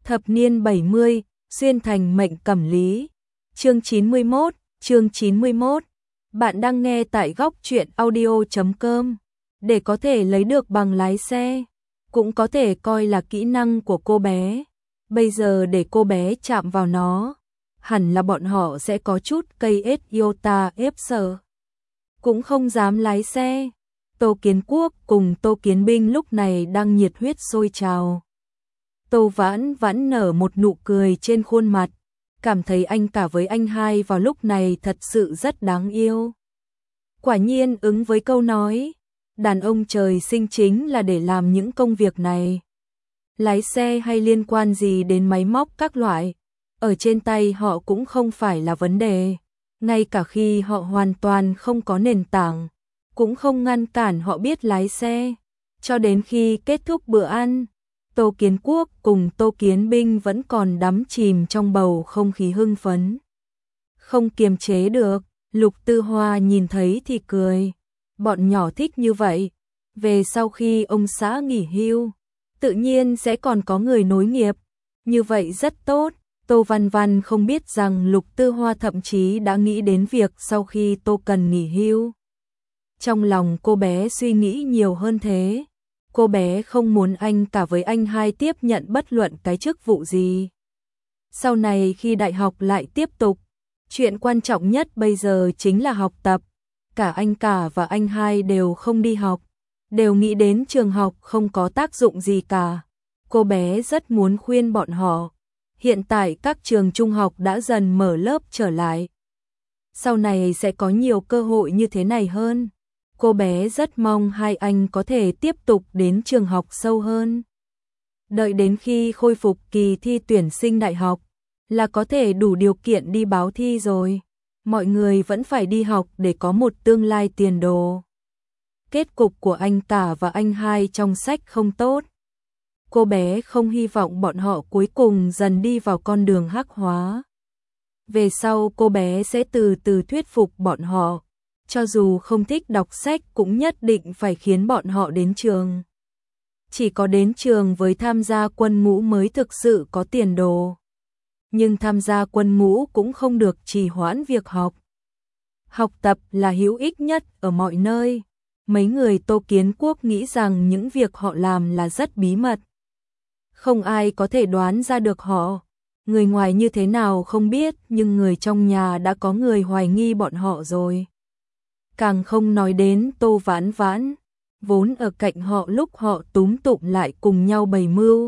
Thập niên 70, xuyên thành mệnh cẩm lý. Chương 91. Bạn đang nghe tại góc truyện audio.com. Để có thể lấy được bằng lái xe, cũng có thể coi là kỹ năng của cô bé. Bây giờ để cô bé chạm vào nó, hẳn là bọn họ sẽ có chút cây iota ép sợ. Cũng không dám lái xe. Tô Kiến Quốc cùng Tô Kiến Binh lúc này đang nhiệt huyết sôi trào. Tô Vãn Vãn nở một nụ cười trên khuôn mặt, cảm thấy anh cả với anh hai vào lúc này thật sự rất đáng yêu. Quả nhiên ứng với câu nói, đàn ông trời sinh chính là để làm những công việc này. Lái xe hay liên quan gì đến máy móc các loại, ở trên tay họ cũng không phải là vấn đề. Ngay cả khi họ hoàn toàn không có nền tảng, cũng không ngăn cản họ biết lái xe. Cho đến khi kết thúc bữa ăn, Tô Kiến Quốc cùng Tô Kiến Binh vẫn còn đắm chìm trong bầu không khí hưng phấn. Không kiềm chế được, Lục Tư Hoa nhìn thấy thì cười. Bọn nhỏ thích như vậy. Về sau khi ông xã nghỉ hưu, tự nhiên sẽ còn có người nối nghiệp. Như vậy rất tốt. Tô Văn Văn không biết rằng Lục Tư Hoa thậm chí đã nghĩ đến việc sau khi Tô Cần nghỉ hưu. Trong lòng cô bé suy nghĩ nhiều hơn thế. Cô bé không muốn anh cả với anh hai tiếp nhận bất luận cái chức vụ gì. Sau này khi đại học lại tiếp tục, chuyện quan trọng nhất bây giờ chính là học tập. Cả anh cả và anh hai đều không đi học, đều nghĩ đến trường học không có tác dụng gì cả. Cô bé rất muốn khuyên bọn họ. Hiện tại các trường trung học đã dần mở lớp trở lại. Sau này sẽ có nhiều cơ hội như thế này hơn. Cô bé rất mong hai anh có thể tiếp tục đến trường học sâu hơn. Đợi đến khi khôi phục kỳ thi tuyển sinh đại học, là có thể đủ điều kiện đi báo thi rồi. Mọi người vẫn phải đi học để có một tương lai tiền đồ. Kết cục của anh cả và anh hai trong sách không tốt. Cô bé không hy vọng bọn họ cuối cùng dần đi vào con đường hắc hóa. Về sau cô bé sẽ từ từ thuyết phục bọn họ. Cho dù không thích đọc sách cũng nhất định phải khiến bọn họ đến trường. Chỉ có đến trường với tham gia quân ngũ mới thực sự có tiền đồ. Nhưng tham gia quân ngũ cũng không được trì hoãn việc học. Học tập là hữu ích nhất ở mọi nơi. Mấy người Tô Kiến Quốc nghĩ rằng những việc họ làm là rất bí mật. Không ai có thể đoán ra được họ. Người ngoài như thế nào không biết, nhưng người trong nhà đã có người hoài nghi bọn họ rồi. Càng không nói đến Tô Vãn Vãn, vốn ở cạnh họ lúc họ túm tụm lại cùng nhau bày mưu.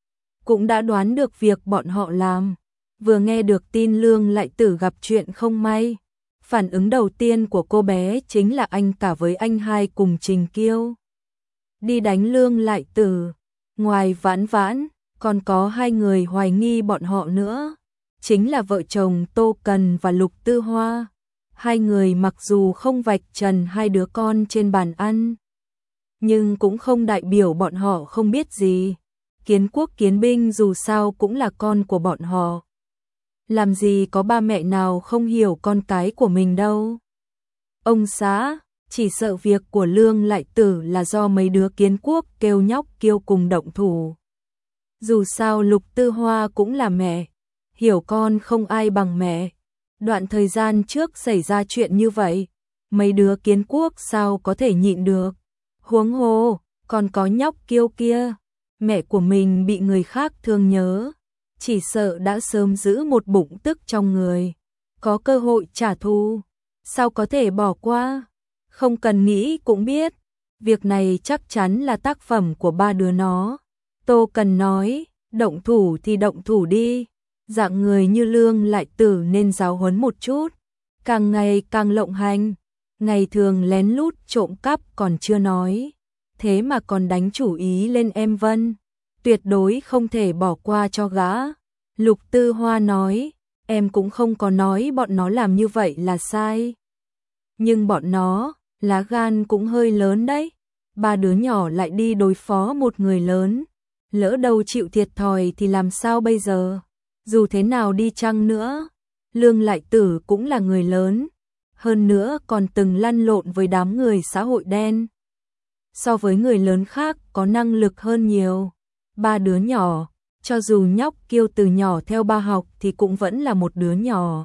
Cũng đã đoán được việc bọn họ làm. Vừa nghe được tin Lương Lại Tử gặp chuyện không may, phản ứng đầu tiên của cô bé chính là anh cả với anh hai cùng Trình Kiêu đi đánh Lương Lại Tử. Ngoài Vãn Vãn, còn có hai người hoài nghi bọn họ nữa, chính là vợ chồng Tô Cần và Lục Tư Hoa. Hai người mặc dù không vạch trần hai đứa con trên bàn ăn, nhưng cũng không đại biểu bọn họ không biết gì. Kiến Quốc Kiến Binh dù sao cũng là con của bọn họ. Làm gì có ba mẹ nào không hiểu con cái của mình đâu. Ông xã, chỉ sợ việc của Lương Lại Tử là do mấy đứa Kiến Quốc kêu nhóc kêu cùng động thủ. Dù sao Lục Tư Hoa cũng là mẹ, hiểu con không ai bằng mẹ. Đoạn thời gian trước xảy ra chuyện như vậy, mấy đứa Kiến Quốc sao có thể nhịn được. Huống hồ, còn có nhóc Kiêu kia, mẹ của mình bị người khác thương nhớ, chỉ sợ đã sớm giữ một bụng tức trong người, có cơ hội trả thù, sao có thể bỏ qua. Không cần nghĩ cũng biết, việc này chắc chắn là tác phẩm của ba đứa nó. Tô Cần nói, động thủ thì động thủ đi. Dạng người như Lương Lại Tử nên giáo huấn một chút. Càng ngày càng lộng hành. Ngày thường lén lút trộm cắp còn chưa nói, thế mà còn đánh chủ ý lên em Vân. Tuyệt đối không thể bỏ qua cho gã. Lục Tư Hoa nói, em cũng không có nói bọn nó làm như vậy là sai. Nhưng bọn nó, lá gan cũng hơi lớn đấy. Ba đứa nhỏ lại đi đối phó một người lớn. Lỡ đâu chịu thiệt thòi thì làm sao bây giờ? Dù thế nào đi chăng nữa, Lương Lại Tử cũng là người lớn. Hơn nữa còn từng lăn lộn với đám người xã hội đen. So với người lớn khác có năng lực hơn nhiều. Ba đứa nhỏ, Cho dù nhóc Kiêu từ nhỏ theo ba học thì cũng vẫn là một đứa nhỏ.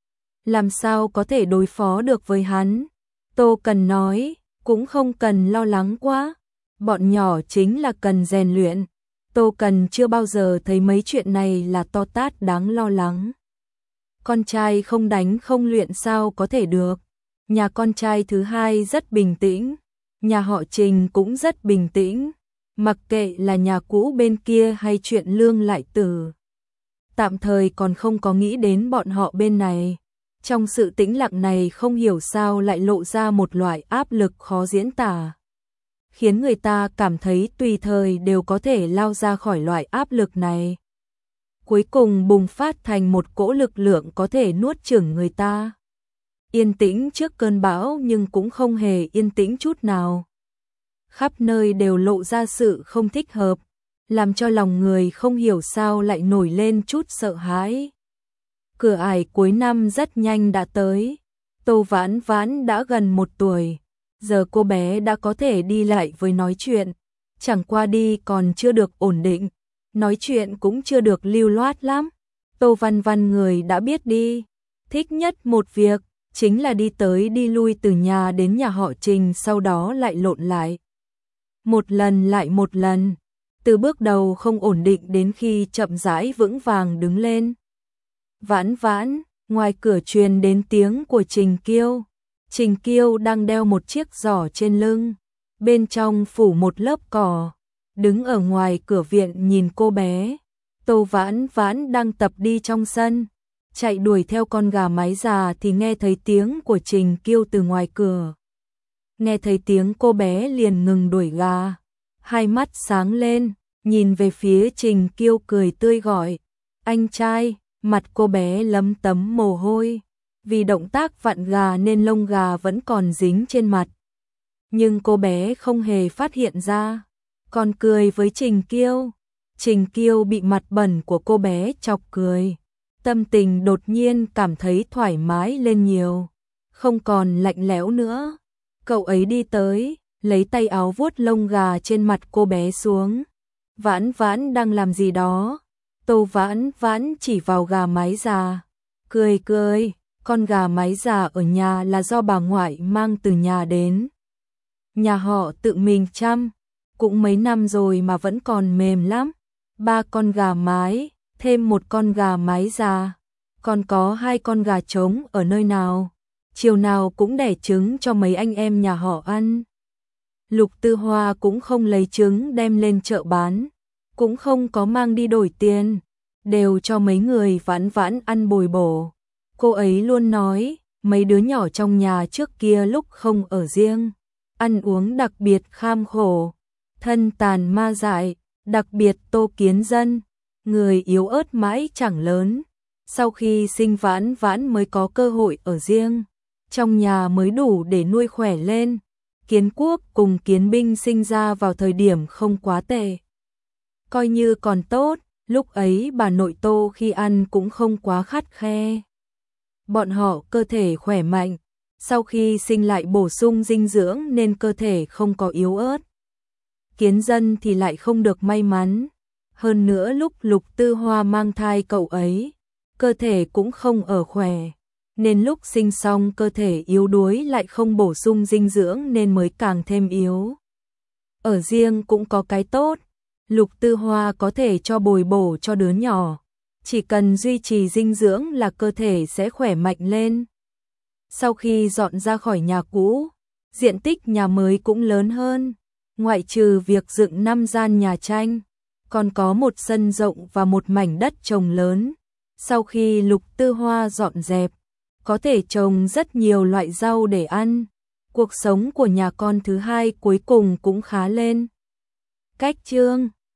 Làm sao có thể đối phó được với hắn? Tô Cần nói, cũng không cần lo lắng quá. Bọn nhỏ chính là cần rèn luyện. Tô Cần chưa bao giờ thấy mấy chuyện này là to tát đáng lo lắng. Con trai không đánh không luyện sao có thể được. Nhà con trai thứ hai rất bình tĩnh. Nhà họ Trình cũng rất bình tĩnh. Mặc kệ là nhà cũ bên kia hay chuyện Lương Lại Tử. Tạm thời còn không có nghĩ đến bọn họ bên này. Trong sự tĩnh lặng này không hiểu sao lại lộ ra một loại áp lực khó diễn tả. Khiến người ta cảm thấy tùy thời đều có thể lao ra khỏi loại áp lực này. Cuối cùng bùng phát thành một cỗ lực lượng có thể nuốt chửng người ta. Yên tĩnh trước cơn bão nhưng cũng không hề yên tĩnh chút nào. Khắp nơi đều lộ ra sự không thích hợp, làm cho lòng người không hiểu sao lại nổi lên chút sợ hãi. Cửa ải cuối năm rất nhanh đã tới. Tô Vãn Vãn đã gần 1 tuổi. Giờ cô bé đã có thể đi lại với nói chuyện. Chẳng qua đi còn chưa được ổn định. Nói chuyện cũng chưa được lưu loát lắm. Tô Văn Văn người đã biết đi. Thích nhất một việc, chính là đi tới đi lui từ nhà đến nhà họ Trình sau đó lại lộn lại. Một lần lại một lần. Từ bước đầu không ổn định đến khi chậm rãi vững vàng đứng lên. Vãn Vãn, ngoài cửa truyền đến tiếng của Trình Kiêu. Trình Kiêu đang đeo một chiếc giỏ trên lưng, bên trong phủ một lớp cỏ, đứng ở ngoài cửa viện nhìn cô bé. Tô Vãn Vãn đang tập đi trong sân, chạy đuổi theo con gà mái già thì nghe thấy tiếng của Trình Kiêu từ ngoài cửa. Nghe thấy tiếng cô bé liền ngừng đuổi gà, hai mắt sáng lên, nhìn về phía Trình Kiêu cười tươi gọi, anh trai. Mặt cô bé lấm tấm mồ hôi, vì động tác vặn gà nên lông gà vẫn còn dính trên mặt. Nhưng cô bé không hề phát hiện ra, còn cười với Trình Kiêu. Trình Kiêu bị mặt bẩn của cô bé chọc cười, tâm tình đột nhiên cảm thấy thoải mái lên nhiều, không còn lạnh lẽo nữa. Cậu ấy đi tới, lấy tay áo vuốt lông gà trên mặt cô bé xuống. Vãn Vãn đang làm gì đó? Tô Vãn Vãn chỉ vào gà mái già, cười cười, con gà mái già ở nhà là do bà ngoại mang từ nhà đến. Nhà họ tự mình chăm, cũng mấy năm rồi mà vẫn còn mềm lắm. 3 con gà mái, thêm 1 con gà mái già, còn có 2 con gà trống ở nơi nào, chiều nào cũng đẻ trứng cho mấy anh em nhà họ ăn. Lục Tư Hoa cũng không lấy trứng đem lên chợ bán, cũng không có mang đi đổi tiền, đều cho mấy người Vãn Vãn ăn bồi bổ. Cô ấy luôn nói, mấy đứa nhỏ trong nhà trước kia lúc không ở riêng, ăn uống đặc biệt kham khổ, thân tàn ma dại, đặc biệt Tô Kiến Dân, người yếu ớt mãi chẳng lớn. Sau khi sinh Vãn Vãn mới có cơ hội ở riêng, trong nhà mới đủ để nuôi khỏe lên. Kiến Quốc cùng Kiến Binh sinh ra vào thời điểm không quá tệ, coi như còn tốt, lúc ấy bà nội Tô khi ăn cũng không quá khắt khe. Bọn họ cơ thể khỏe mạnh, sau khi sinh lại bổ sung dinh dưỡng nên cơ thể không có yếu ớt. Kiến Dân thì lại không được may mắn, hơn nữa lúc Lục Tư Hoa mang thai cậu ấy, cơ thể cũng không ở khỏe, nên lúc sinh xong cơ thể yếu đuối lại không bổ sung dinh dưỡng nên mới càng thêm yếu. Ở riêng cũng có cái tốt, Lục Tư Hoa có thể cho bồi bổ cho đứa nhỏ, chỉ cần duy trì dinh dưỡng là cơ thể sẽ khỏe mạnh lên. Sau khi dọn ra khỏi nhà cũ, diện tích nhà mới cũng lớn hơn, ngoại trừ việc dựng 5 gian nhà tranh, còn có một sân rộng và một mảnh đất trồng lớn. Sau khi Lục Tư Hoa dọn dẹp, có thể trồng rất nhiều loại rau để ăn. Cuộc sống của nhà con thứ hai cuối cùng cũng khá lên. Cách chương